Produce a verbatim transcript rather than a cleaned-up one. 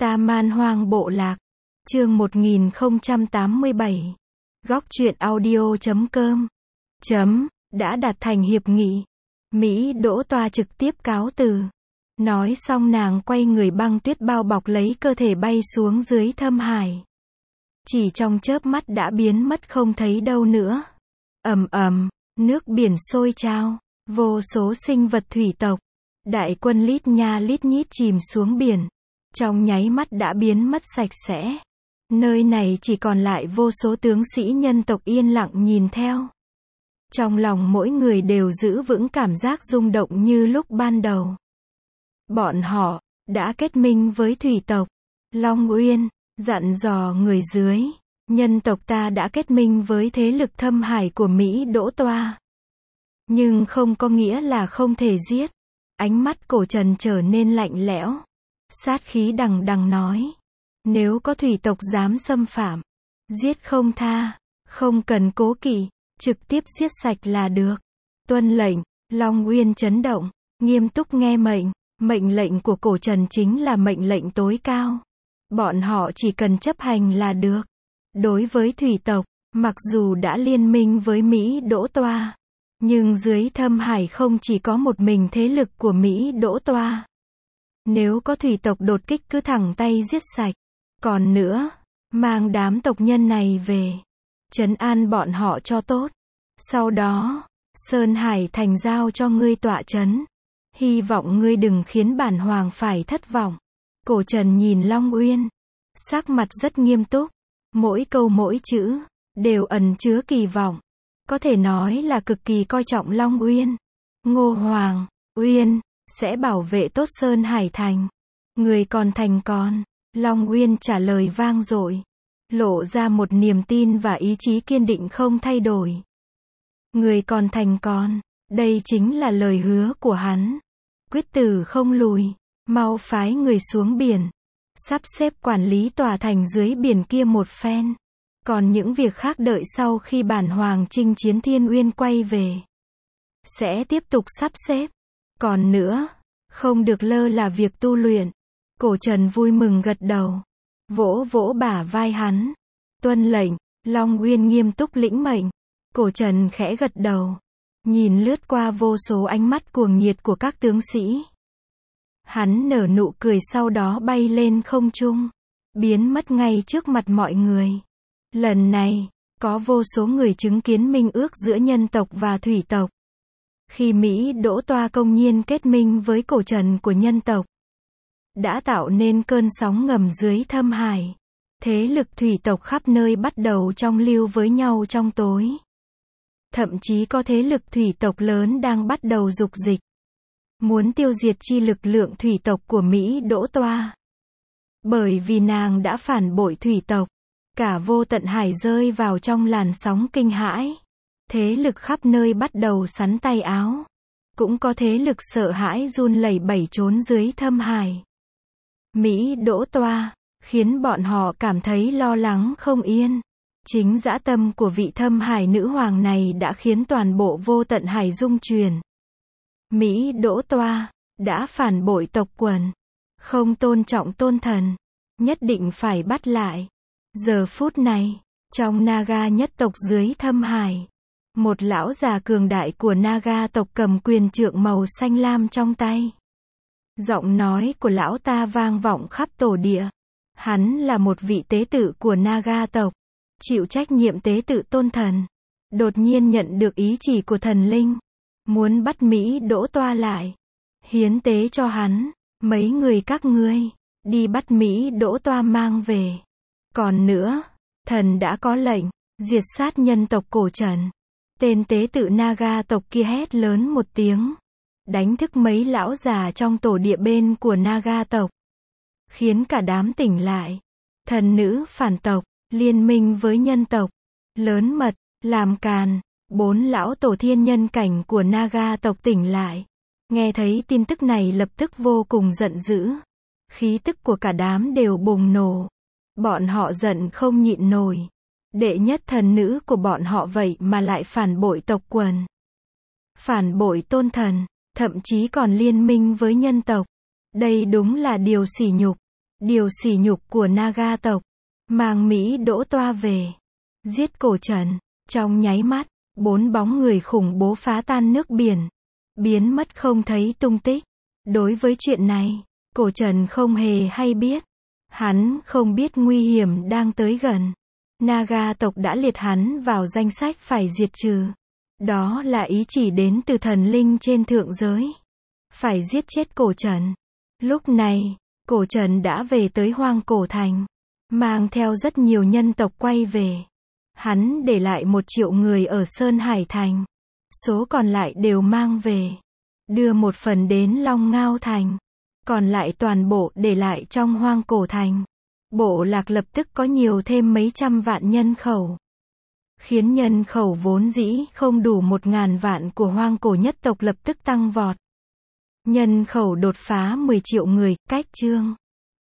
Ta Man Hoang Bộ Lạc. Chương một nghìn không trăm tám mươi bảy. Góc truyện audio chấm com. Chấm, đã đạt thành hiệp nghị. Mỹ Đỗ Toa trực tiếp cáo từ. Nói xong nàng quay người băng tuyết bao bọc lấy cơ thể bay xuống dưới thâm hải. Chỉ trong chớp mắt đã biến mất không thấy đâu nữa. Ầm ầm, nước biển sôi trào, vô số sinh vật thủy tộc, đại quân lít nha lít nhít chìm xuống biển. Trong nháy mắt đã biến mất sạch sẽ. Nơi này chỉ còn lại vô số tướng sĩ nhân tộc yên lặng nhìn theo. Trong lòng mỗi người đều giữ vững cảm giác rung động như lúc ban đầu. Bọn họ đã kết minh với thủy tộc Long Uyên, dặn dò người dưới, nhân tộc ta đã kết minh với thế lực thâm hải của Mỹ Đỗ Toa. Nhưng không có nghĩa là không thể giết. Ánh mắt Cổ Trần trở nên lạnh lẽo. Sát khí đằng đằng nói. Nếu có thủy tộc dám xâm phạm, giết không tha, không cần cố kỵ, trực tiếp giết sạch là được. Tuân lệnh. Long Uyên chấn động, nghiêm túc nghe mệnh. Mệnh lệnh của Cổ Trần chính là mệnh lệnh tối cao. Bọn họ chỉ cần chấp hành là được. Đối với thủy tộc, mặc dù đã liên minh với Mỹ Đỗ Toa, nhưng dưới thâm hải không chỉ có một mình thế lực của Mỹ Đỗ Toa. Nếu có thủy tộc đột kích cứ thẳng tay giết sạch. Còn nữa, mang đám tộc nhân này về, trấn an bọn họ cho tốt. Sau đó, Sơn Hải thành giao cho ngươi tọa trấn. Hy vọng ngươi đừng khiến bản hoàng phải thất vọng. Cổ Trần nhìn Long Uyên, sắc mặt rất nghiêm túc. Mỗi câu mỗi chữ đều ẩn chứa kỳ vọng. Có thể nói là cực kỳ coi trọng Long Uyên. Ngô Hoàng, Uyên sẽ bảo vệ tốt Sơn Hải thành. Người còn thành còn. Long Uyên trả lời vang dội, lộ ra một niềm tin và ý chí kiên định không thay đổi. Người còn thành còn, đây chính là lời hứa của hắn. Quyết tử không lùi, mau phái người xuống biển, sắp xếp quản lý tòa thành dưới biển kia một phen. Còn những việc khác đợi sau khi bản hoàng chinh chiến Thiên Uyên quay về, sẽ tiếp tục sắp xếp. Còn nữa, không được lơ là việc tu luyện. Cổ Trần vui mừng gật đầu, vỗ vỗ bả vai hắn. Tuân lệnh. Long Uyên nghiêm túc lĩnh mệnh. Cổ Trần khẽ gật đầu, nhìn lướt qua vô số ánh mắt cuồng nhiệt của các tướng sĩ. Hắn nở nụ cười sau đó bay lên không trung, biến mất ngay trước mặt mọi người. Lần này, có vô số người chứng kiến minh ước giữa nhân tộc và thủy tộc. Khi Mỹ Đỗ Toa công nhiên kết minh với Cổ Trần của nhân tộc, đã tạo nên cơn sóng ngầm dưới thâm hải. Thế lực thủy tộc khắp nơi bắt đầu trong lưu với nhau trong tối. Thậm chí có thế lực thủy tộc lớn đang bắt đầu dục dịch, muốn tiêu diệt chi lực lượng thủy tộc của Mỹ Đỗ Toa. Bởi vì nàng đã phản bội thủy tộc, cả vô tận hải rơi vào trong làn sóng kinh hãi. Thế lực khắp nơi bắt đầu xắn tay áo. Cũng có thế lực sợ hãi run lẩy bẩy trốn dưới thâm hải. Mỹ Đỗ Toa, khiến bọn họ cảm thấy lo lắng không yên. Chính dã tâm của vị thâm hải nữ hoàng này đã khiến toàn bộ vô tận hải rung chuyển. Mỹ Đỗ Toa, đã phản bội tộc quần, không tôn trọng tôn thần, nhất định phải bắt lại. Giờ phút này, trong Naga nhất tộc dưới thâm hải, một lão già cường đại của Naga tộc cầm quyền trượng màu xanh lam trong tay. Giọng nói của lão ta vang vọng khắp tổ địa. Hắn là một vị tế tự của Naga tộc, chịu trách nhiệm tế tự tôn thần. Đột nhiên nhận được ý chỉ của thần linh, muốn bắt Mỹ Đỗ Toa lại, hiến tế cho hắn. Mấy người các ngươi, đi bắt Mỹ Đỗ Toa mang về. Còn nữa, thần đã có lệnh, diệt sát nhân tộc Cổ Trần. Tên tế tự Naga tộc kia hét lớn một tiếng, đánh thức mấy lão già trong tổ địa bên của Naga tộc, khiến cả đám tỉnh lại. Thần nữ phản tộc, liên minh với nhân tộc, lớn mật, làm càn. Bốn lão tổ thiên nhân cảnh của Naga tộc tỉnh lại, nghe thấy tin tức này lập tức vô cùng giận dữ. Khí tức của cả đám đều bùng nổ. Bọn họ giận không nhịn nổi. Đệ nhất thần nữ của bọn họ vậy mà lại phản bội tộc quần, phản bội tôn thần, thậm chí còn liên minh với nhân tộc. Đây đúng là điều sỉ nhục. điều sỉ nhục của Naga tộc, mang Mỹ Đỗ Toa về, giết Cổ Trần. Trong nháy mắt, bốn bóng người khủng bố phá tan nước biển, biến mất không thấy tung tích. Đối với chuyện này, Cổ Trần không hề hay biết. Hắn không biết nguy hiểm đang tới gần. Naga tộc đã liệt hắn vào danh sách phải diệt trừ. Đó là ý chỉ đến từ thần linh trên thượng giới. Phải giết chết Cổ Trần. Lúc này, Cổ Trần đã về tới Hoang Cổ Thành, mang theo rất nhiều nhân tộc quay về. Hắn để lại một triệu người ở Sơn Hải Thành. Số còn lại đều mang về. Đưa một phần đến Long Ngao Thành. Còn lại toàn bộ để lại trong Hoang Cổ Thành. Bộ lạc lập tức có nhiều thêm mấy trăm vạn nhân khẩu. Khiến nhân khẩu vốn dĩ không đủ một ngàn vạn của Hoang Cổ nhất tộc lập tức tăng vọt. Nhân khẩu đột phá mười triệu người, cách chương